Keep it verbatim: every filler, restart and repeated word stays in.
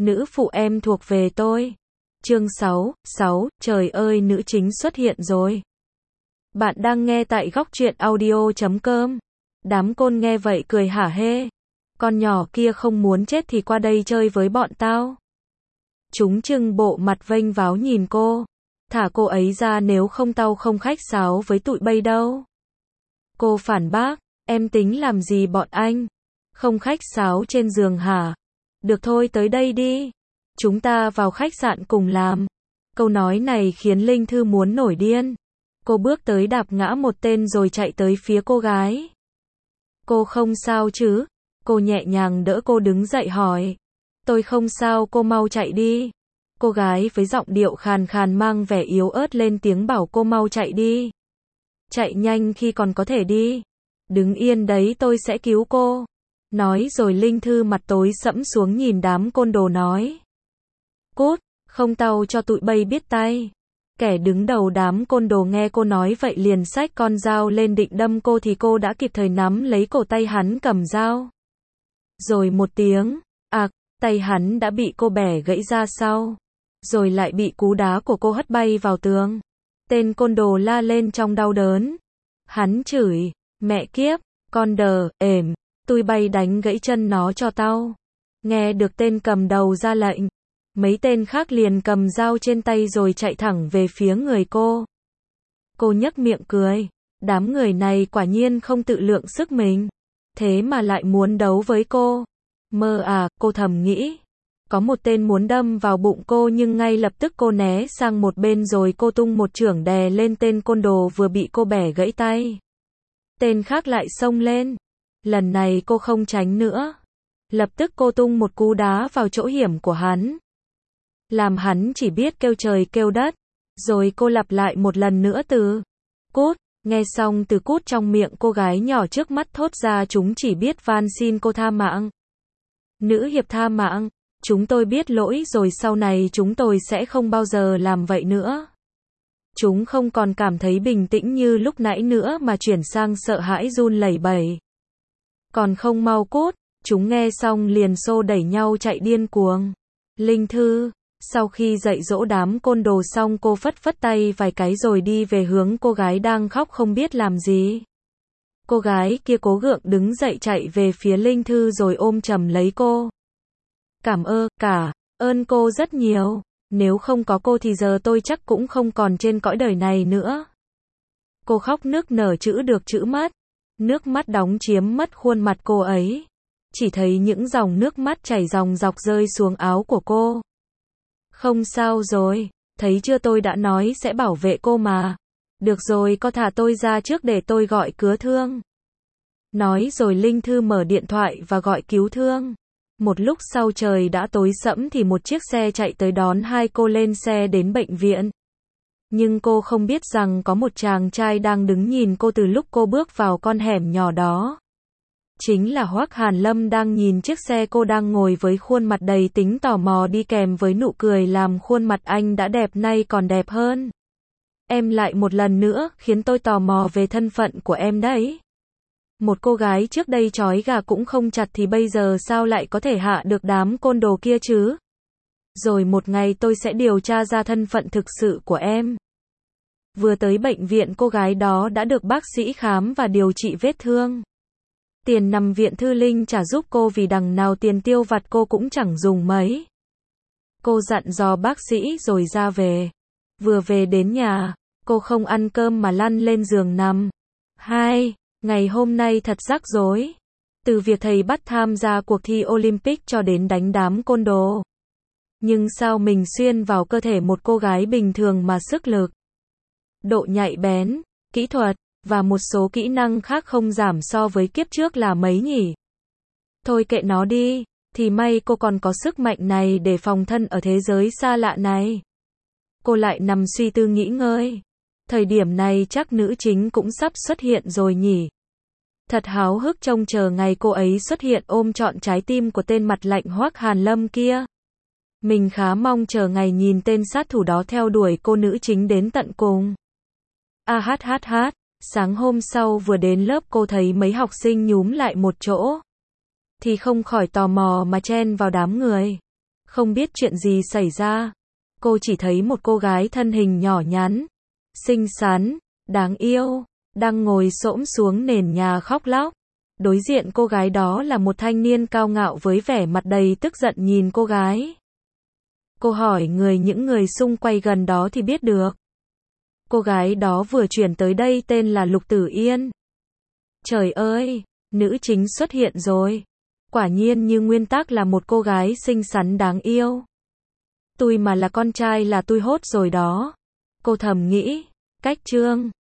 Nữ phụ em thuộc về tôi. Chương sáu, sáu, trời ơi nữ chính xuất hiện rồi. Bạn đang nghe tại góc truyện audio chấm com. Đám côn nghe vậy cười hả hê. Con nhỏ kia không muốn chết thì qua đây chơi với bọn tao. Chúng trưng bộ mặt vênh váo nhìn cô. Thả cô ấy ra nếu không tao không khách sáo với tụi bay đâu. Cô phản bác, em tính làm gì bọn anh? Không khách sáo trên giường hả? Được thôi tới đây đi. Chúng ta vào khách sạn cùng làm. Câu nói này khiến Linh Thư muốn nổi điên. Cô bước tới đạp ngã một tên rồi chạy tới phía cô gái. Cô không sao chứ? Cô nhẹ nhàng đỡ cô đứng dậy hỏi. Tôi không sao, cô mau chạy đi. Cô gái với giọng điệu khàn khàn mang vẻ yếu ớt lên tiếng bảo cô mau chạy đi. Chạy nhanh khi còn có thể đi. Đứng yên đấy tôi sẽ cứu cô. Nói rồi Linh Thư mặt tối sẫm xuống nhìn đám côn đồ nói. Cút, không tao cho tụi bay biết tay. Kẻ đứng đầu đám côn đồ nghe cô nói vậy liền xách con dao lên định đâm cô thì cô đã kịp thời nắm lấy cổ tay hắn cầm dao. Rồi một tiếng, ạc, tay hắn đã bị cô bẻ gãy ra sau. Rồi lại bị cú đá của cô hất bay vào tường. Tên côn đồ la lên trong đau đớn. Hắn chửi, mẹ kiếp, con đờ, ềm, tui bay đánh gãy chân nó cho tao. Nghe được tên cầm đầu ra lệnh. Mấy tên khác liền cầm dao trên tay rồi chạy thẳng về phía người cô. Cô nhếch miệng cười. Đám người này quả nhiên không tự lượng sức mình. Thế mà lại muốn đấu với cô. Mơ à, cô thầm nghĩ. Có một tên muốn đâm vào bụng cô nhưng ngay lập tức cô né sang một bên rồi cô tung một chưởng đè lên tên côn đồ vừa bị cô bẻ gãy tay. Tên khác lại xông lên. Lần này cô không tránh nữa. Lập tức cô tung một cú đá vào chỗ hiểm của hắn. Làm hắn chỉ biết kêu trời kêu đất. Rồi cô lặp lại một lần nữa từ cút. Nghe xong từ cút trong miệng cô gái nhỏ trước mắt thốt ra chúng chỉ biết van xin cô tha mạng. Nữ hiệp tha mạng. Chúng tôi biết lỗi rồi sau này chúng tôi sẽ không bao giờ làm vậy nữa. Chúng không còn cảm thấy bình tĩnh như lúc nãy nữa mà chuyển sang sợ hãi run lẩy bẩy. Còn không mau cút, chúng nghe xong liền xô đẩy nhau chạy điên cuồng. Linh Thư, sau khi dạy dỗ đám côn đồ xong cô phất phất tay vài cái rồi đi về hướng cô gái đang khóc không biết làm gì. Cô gái kia cố gượng đứng dậy chạy về phía Linh Thư rồi ôm chầm lấy cô. Cảm ơn, cả, ơn cô rất nhiều. Nếu không có cô thì giờ tôi chắc cũng không còn trên cõi đời này nữa. Cô khóc nức nở chữ được chữ mất. Nước mắt đóng chiếm mất khuôn mặt cô ấy. Chỉ thấy những dòng nước mắt chảy dòng dọc rơi xuống áo của cô. Không sao rồi, thấy chưa tôi đã nói sẽ bảo vệ cô mà. Được rồi có thả tôi ra trước để tôi gọi cứu thương. Nói rồi Linh Thư mở điện thoại và gọi cứu thương. Một lúc sau trời đã tối sẫm thì một chiếc xe chạy tới đón hai cô lên xe đến bệnh viện. Nhưng cô không biết rằng có một chàng trai đang đứng nhìn cô từ lúc cô bước vào con hẻm nhỏ đó. Chính là Hoắc Hàn Lâm đang nhìn chiếc xe cô đang ngồi với khuôn mặt đầy tính tò mò đi kèm với nụ cười làm khuôn mặt anh đã đẹp nay còn đẹp hơn. Em lại một lần nữa khiến tôi tò mò về thân phận của em đấy. Một cô gái trước đây trói gà cũng không chặt thì bây giờ sao lại có thể hạ được đám côn đồ kia chứ? Rồi một ngày tôi sẽ điều tra ra thân phận thực sự của em. Vừa tới bệnh viện cô gái đó đã được bác sĩ khám và điều trị vết thương. Tiền nằm viện Thư Linh trả giúp cô vì đằng nào tiền tiêu vặt cô cũng chẳng dùng mấy. Cô dặn dò bác sĩ rồi ra về. Vừa về đến nhà, cô không ăn cơm mà lăn lên giường nằm. Hai, ngày hôm nay thật rắc rối. Từ việc thầy bắt tham gia cuộc thi Olympic cho đến đánh đám côn đồ. Nhưng sao mình xuyên vào cơ thể một cô gái bình thường mà sức lực, độ nhạy bén, kỹ thuật, và một số kỹ năng khác không giảm so với kiếp trước là mấy nhỉ? Thôi kệ nó đi, thì may cô còn có sức mạnh này để phòng thân ở thế giới xa lạ này. Cô lại nằm suy tư nghĩ ngơi. Thời điểm này chắc nữ chính cũng sắp xuất hiện rồi nhỉ? Thật háo hức trông chờ ngày cô ấy xuất hiện ôm trọn trái tim của tên mặt lạnh Hoắc Hàn Lâm kia. Mình khá mong chờ ngày nhìn tên sát thủ đó theo đuổi cô nữ chính đến tận cùng. A hát hát hát, sáng hôm sau vừa đến lớp cô thấy mấy học sinh nhúm lại một chỗ. Thì không khỏi tò mò mà chen vào đám người. Không biết chuyện gì xảy ra. Cô chỉ thấy một cô gái thân hình nhỏ nhắn, xinh xắn, đáng yêu, đang ngồi xổm xuống nền nhà khóc lóc. Đối diện cô gái đó là một thanh niên cao ngạo với vẻ mặt đầy tức giận nhìn cô gái. Cô hỏi người những người xung quanh gần đó thì biết được. Cô gái đó vừa chuyển tới đây tên là Lục Tử Yên. Trời ơi, nữ chính xuất hiện rồi. Quả nhiên như nguyên tắc là một cô gái xinh xắn đáng yêu. Tôi mà là con trai là tôi hốt rồi đó. Cô thầm nghĩ. Cách chương